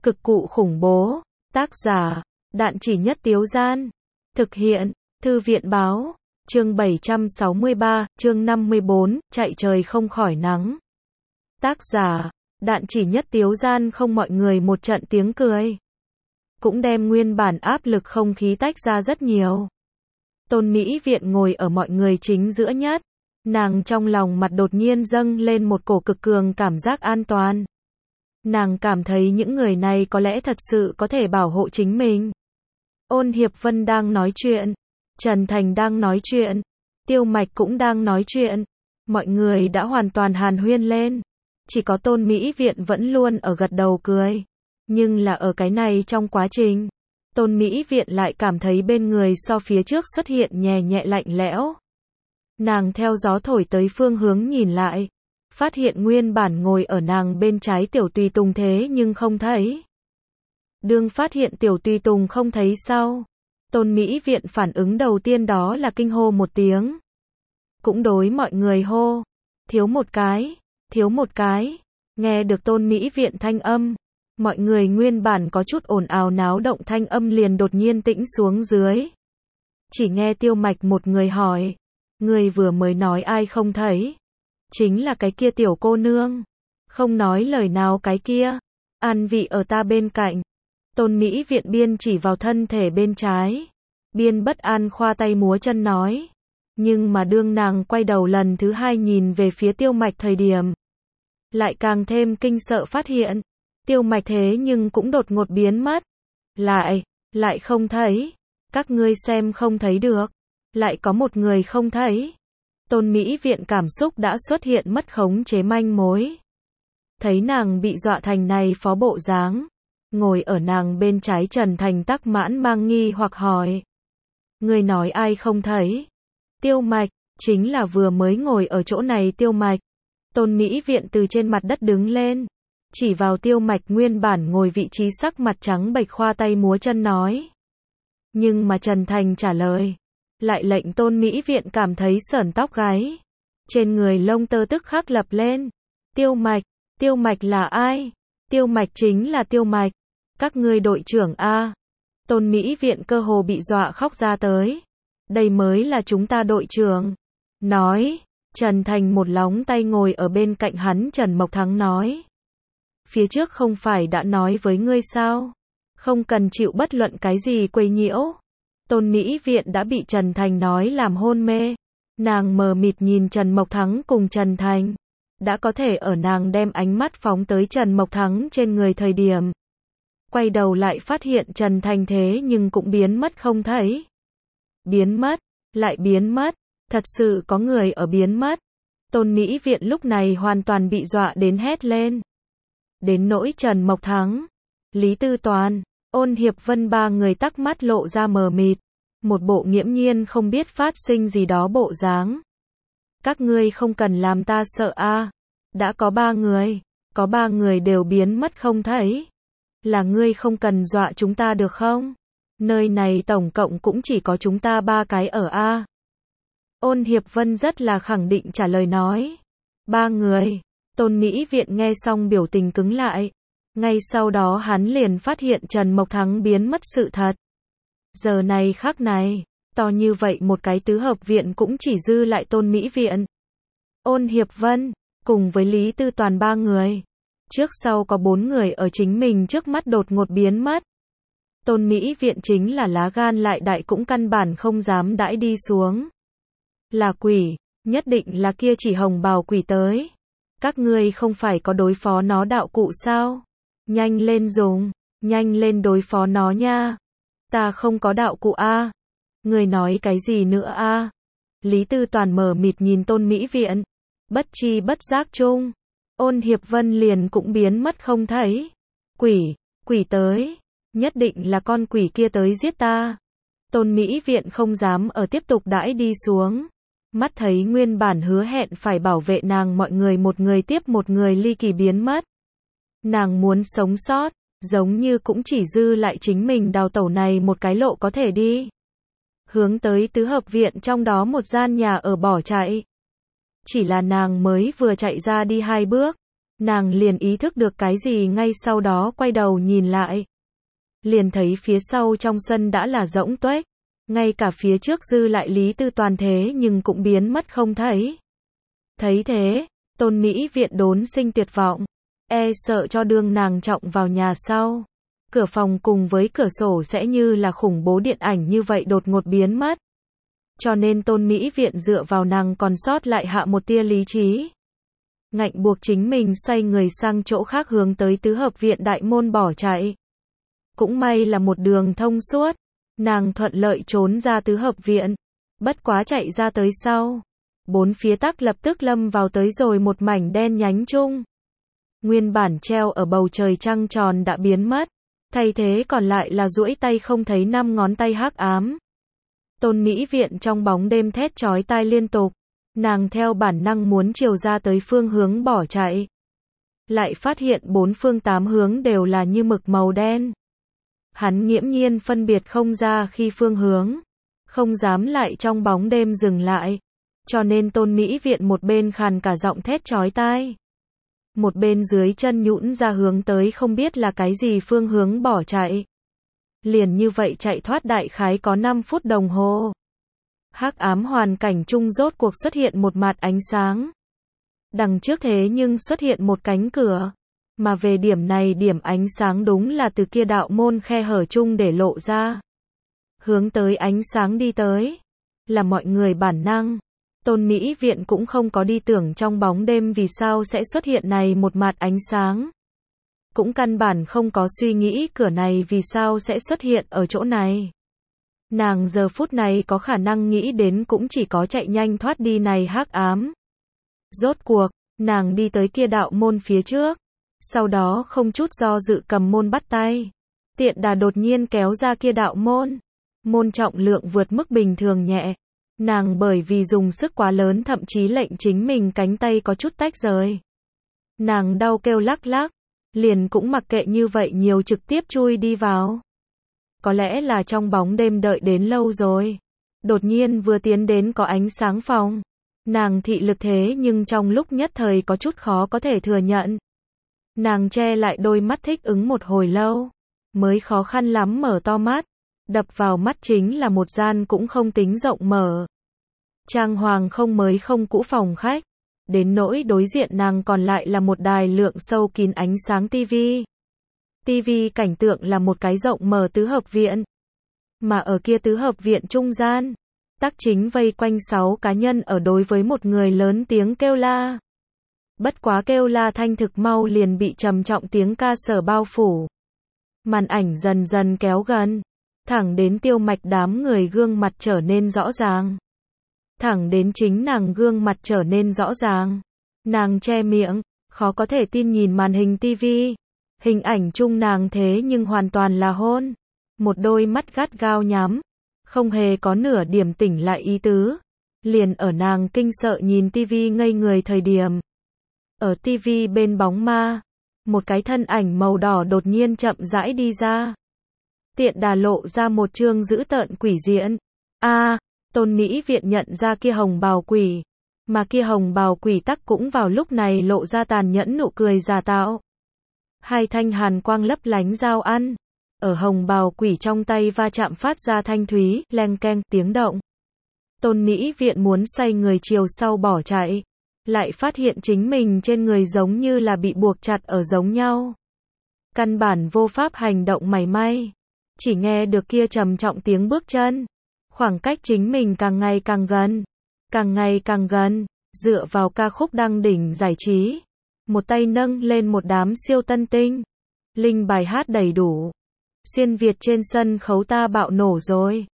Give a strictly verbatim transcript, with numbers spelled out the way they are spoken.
Cực cụ khủng bố. Tác giả, Đạn Chỉ Nhất Tiếu Gian. Thực hiện, Thư viện Báo. Chương bảy trăm sáu mươi ba, chương năm mươi bốn, chạy trời không khỏi nắng. Tác giả, Đạn Chỉ Nhất Tiếu Gian. Không, mọi người một trận tiếng cười. Cũng đem nguyên bản áp lực không khí tách ra rất nhiều. Tôn Mỹ Viện ngồi ở mọi người chính giữa nhất. Nàng trong lòng mặt đột nhiên dâng lên một cổ cực cường cảm giác an toàn. Nàng cảm thấy những người này có lẽ thật sự có thể bảo hộ chính mình. Ôn Hiệp Vân đang nói chuyện. Trần Thành đang nói chuyện. Tiêu Mạch cũng đang nói chuyện. Mọi người đã hoàn toàn hàn huyên lên. Chỉ có Tôn Mỹ Viện vẫn luôn ở gật đầu cười. Nhưng là ở cái này trong quá trình, Tôn Mỹ Viện lại cảm thấy bên người so phía trước xuất hiện nhẹ nhẹ lạnh lẽo. Nàng theo gió thổi tới phương hướng nhìn lại. Phát hiện nguyên bản ngồi ở nàng bên trái Tiểu Tùy Tùng thế nhưng không thấy. Đương phát hiện Tiểu Tùy Tùng không thấy sau, Tôn Mỹ Viện phản ứng đầu tiên đó là kinh hô một tiếng. Cũng đối mọi người hô, thiếu một cái, thiếu một cái. Nghe được Tôn Mỹ Viện thanh âm, mọi người nguyên bản có chút ồn ào náo động thanh âm liền đột nhiên tĩnh xuống dưới. Chỉ nghe Tiêu Mạch một người hỏi, người vừa mới nói ai không thấy? Chính là cái kia tiểu cô nương. Không nói lời nào cái kia. An vị ở ta bên cạnh. Tôn Mỹ Viện biên chỉ vào thân thể bên trái. Biên bất an khoa tay múa chân nói. Nhưng mà đương nàng quay đầu lần thứ hai nhìn về phía Tiêu Mạch thời điểm. Lại càng thêm kinh sợ phát hiện. Tiêu Mạch thế nhưng cũng đột ngột biến mất. Lại, lại không thấy. Các ngươi xem không thấy được. Lại có một người không thấy. Tôn Mỹ Viện cảm xúc đã xuất hiện mất khống chế manh mối. Thấy nàng bị dọa thành này phó bộ dáng. Ngồi ở nàng bên trái Trần Thành tắc mãn mang nghi hoặc hỏi. Người nói ai không thấy? Tiêu Mạch, chính là vừa mới ngồi ở chỗ này Tiêu Mạch. Tôn Mỹ Viện từ trên mặt đất đứng lên. Chỉ vào Tiêu Mạch nguyên bản ngồi vị trí sắc mặt trắng bệch khoa tay múa chân nói. Nhưng mà Trần Thành trả lời. Lại lệnh Tôn Mỹ Viện cảm thấy sởn tóc gáy. Trên người lông tơ tức khắc lập lên. Tiêu Mạch, Tiêu Mạch là ai? Tiêu Mạch chính là Tiêu Mạch. Các ngươi đội trưởng A. Tôn Mỹ Viện cơ hồ bị dọa khóc ra tới. Đây mới là chúng ta đội trưởng. Nói, Trần Thành một lóng tay ngồi ở bên cạnh hắn Trần Mộc Thắng nói. Phía trước không phải đã nói với ngươi sao? Không cần chịu bất luận cái gì quấy nhiễu. Tôn Mỹ Viện đã bị Trần Thành nói làm hôn mê. Nàng mờ mịt nhìn Trần Mộc Thắng cùng Trần Thành. Đã có thể ở nàng đem ánh mắt phóng tới Trần Mộc Thắng trên người thời điểm. Quay đầu lại phát hiện Trần Thành thế nhưng cũng biến mất không thấy. Biến mất, lại biến mất. Thật sự có người ở biến mất. Tôn Mỹ Viện lúc này hoàn toàn bị dọa đến hét lên. Đến nỗi Trần Mộc Thắng, Lý Tư Toàn, Ôn Hiệp Vân ba người tắc mắt lộ ra mờ mịt. Một bộ nghiễm nhiên không biết phát sinh gì đó bộ dáng. Các ngươi không cần làm ta sợ a. Đã có ba người. Có ba người đều biến mất không thấy. Là ngươi không cần dọa chúng ta được không? Nơi này tổng cộng cũng chỉ có chúng ta ba cái ở a. Ôn Hiệp Vân rất là khẳng định trả lời nói. Ba người. Tôn Mỹ Viện nghe xong biểu tình cứng lại. Ngay sau đó hắn liền phát hiện Trần Mộc Thắng biến mất sự thật. Giờ này khắc này, to như vậy một cái tứ hợp viện cũng chỉ dư lại Tôn Mỹ Viện. Ôn Hiệp Vân, cùng với Lý Tư Toàn ba người. Trước sau có bốn người ở chính mình trước mắt đột ngột biến mất. Tôn Mỹ Viện chính là lá gan lại đại cũng căn bản không dám đãi đi xuống. Là quỷ, nhất định là kia chỉ hồng bào quỷ tới. Các ngươi không phải có đối phó nó đạo cụ sao? Nhanh lên dùng, nhanh lên đối phó nó nha. Ta không có đạo cụ a. Người nói cái gì nữa a? Lý Tư Toàn mờ mịt nhìn Tôn Mỹ Viện. Bất chi bất giác chung. Ôn Hiệp Vân liền cũng biến mất không thấy. Quỷ, quỷ tới. Nhất định là con quỷ kia tới giết ta. Tôn Mỹ Viện không dám ở tiếp tục đãi đi xuống. Mắt thấy nguyên bản hứa hẹn phải bảo vệ nàng mọi người một người tiếp một người ly kỳ biến mất. Nàng muốn sống sót. Giống như cũng chỉ dư lại chính mình đào tẩu này một cái lộ có thể đi. Hướng tới tứ hợp viện trong đó một gian nhà ở bỏ chạy. Chỉ là nàng mới vừa chạy ra đi hai bước. Nàng liền ý thức được cái gì ngay sau đó quay đầu nhìn lại. Liền thấy phía sau trong sân đã là rỗng tuếch. Ngay cả phía trước dư lại Lý Tư Toàn thế nhưng cũng biến mất không thấy. Thấy thế, Tôn Mỹ Viện đốn sinh tuyệt vọng. E sợ cho đương nàng trọng vào nhà sau. Cửa phòng cùng với cửa sổ sẽ như là khủng bố điện ảnh như vậy đột ngột biến mất. Cho nên Tôn Mỹ Viện dựa vào nàng còn sót lại hạ một tia lý trí. Ngạnh buộc chính mình xoay người sang chỗ khác hướng tới tứ hợp viện đại môn bỏ chạy. Cũng may là một đường thông suốt. Nàng thuận lợi trốn ra tứ hợp viện. Bất quá chạy ra tới sau. Bốn phía tắc lập tức lâm vào tới rồi một mảnh đen nhánh chung. Nguyên bản treo ở bầu trời trăng tròn đã biến mất. Thay thế còn lại là duỗi tay không thấy năm ngón tay hắc ám. Tôn Mỹ Viện trong bóng đêm thét chói tai liên tục. Nàng theo bản năng muốn chiều ra tới phương hướng bỏ chạy. Lại phát hiện bốn phương tám hướng đều là như mực màu đen. Hắn nghiễm nhiên phân biệt không ra khi phương hướng. Không dám lại trong bóng đêm dừng lại. Cho nên Tôn Mỹ Viện một bên khàn cả giọng thét chói tai. Một bên dưới chân nhũn ra hướng tới không biết là cái gì phương hướng bỏ chạy. Liền như vậy chạy thoát đại khái có năm phút đồng hồ. Hắc ám hoàn cảnh chung rốt cuộc xuất hiện một mạt ánh sáng. Đằng trước thế nhưng xuất hiện một cánh cửa. Mà về điểm này điểm ánh sáng đúng là từ kia đạo môn khe hở chung để lộ ra. Hướng tới ánh sáng đi tới. Là mọi người bản năng. Tôn Mỹ Viện cũng không có đi tưởng trong bóng đêm vì sao sẽ xuất hiện này một mạt ánh sáng. Cũng căn bản không có suy nghĩ cửa này vì sao sẽ xuất hiện ở chỗ này. Nàng giờ phút này có khả năng nghĩ đến cũng chỉ có chạy nhanh thoát đi này hắc ám. Rốt cuộc, nàng đi tới kia đạo môn phía trước. Sau đó không chút do dự cầm môn bắt tay. Tiện đà đột nhiên kéo ra kia đạo môn. Môn trọng lượng vượt mức bình thường nhẹ. Nàng bởi vì dùng sức quá lớn thậm chí lệnh chính mình cánh tay có chút tách rời. Nàng đau kêu lắc lắc. Liền cũng mặc kệ như vậy nhiều trực tiếp chui đi vào. Có lẽ là trong bóng đêm đợi đến lâu rồi. Đột nhiên vừa tiến đến có ánh sáng phòng. Nàng thị lực thế nhưng trong lúc nhất thời có chút khó có thể thừa nhận. Nàng che lại đôi mắt thích ứng một hồi lâu. Mới khó khăn lắm mở to mắt. Đập vào mắt chính là một gian cũng không tính rộng mở. Trang hoàng không mới không cũ phòng khách. Đến nỗi đối diện nàng còn lại là một đài lượng sâu kín ánh sáng tivi. Tivi cảnh tượng là một cái rộng mở tứ hợp viện. Mà ở kia tứ hợp viện trung gian, tắc chính vây quanh sáu cá nhân ở đối với một người lớn tiếng kêu la. Bất quá kêu la thanh thực mau liền bị trầm trọng tiếng ca sở bao phủ. Màn ảnh dần dần kéo gần. Thẳng đến Tiêu Mạch đám người gương mặt trở nên rõ ràng. Thẳng đến chính nàng gương mặt trở nên rõ ràng. Nàng che miệng, khó có thể tin nhìn màn hình tivi. Hình ảnh chung nàng thế nhưng hoàn toàn là hôn. Một đôi mắt gắt gao nhắm. Không hề có nửa điểm tỉnh lại ý tứ. Liền ở nàng kinh sợ nhìn tivi ngây người thời điểm. Ở tivi bên bóng ma. Một cái thân ảnh màu đỏ đột nhiên chậm rãi đi ra. Tiện đà lộ ra một trương dữ tợn quỷ diện. A, à, Tôn Mỹ Viện nhận ra kia hồng bào quỷ. Mà kia hồng bào quỷ tắc cũng vào lúc này lộ ra tàn nhẫn nụ cười giả tạo. Hai thanh hàn quang lấp lánh dao ăn. Ở hồng bào quỷ trong tay va chạm phát ra thanh thúy, leng keng, tiếng động. Tôn Mỹ Viện muốn xoay người chiều sau bỏ chạy. Lại phát hiện chính mình trên người giống như là bị buộc chặt ở giống nhau. Căn bản vô pháp hành động mảy may. Chỉ nghe được kia trầm trọng tiếng bước chân. Khoảng cách chính mình càng ngày càng gần. Càng ngày càng gần. Dựa vào ca khúc đăng đỉnh giải trí. Một tay nâng lên một đám siêu tân tinh. Linh bài hát đầy đủ. Xuyên Việt trên sân khấu ta bạo nổ rồi.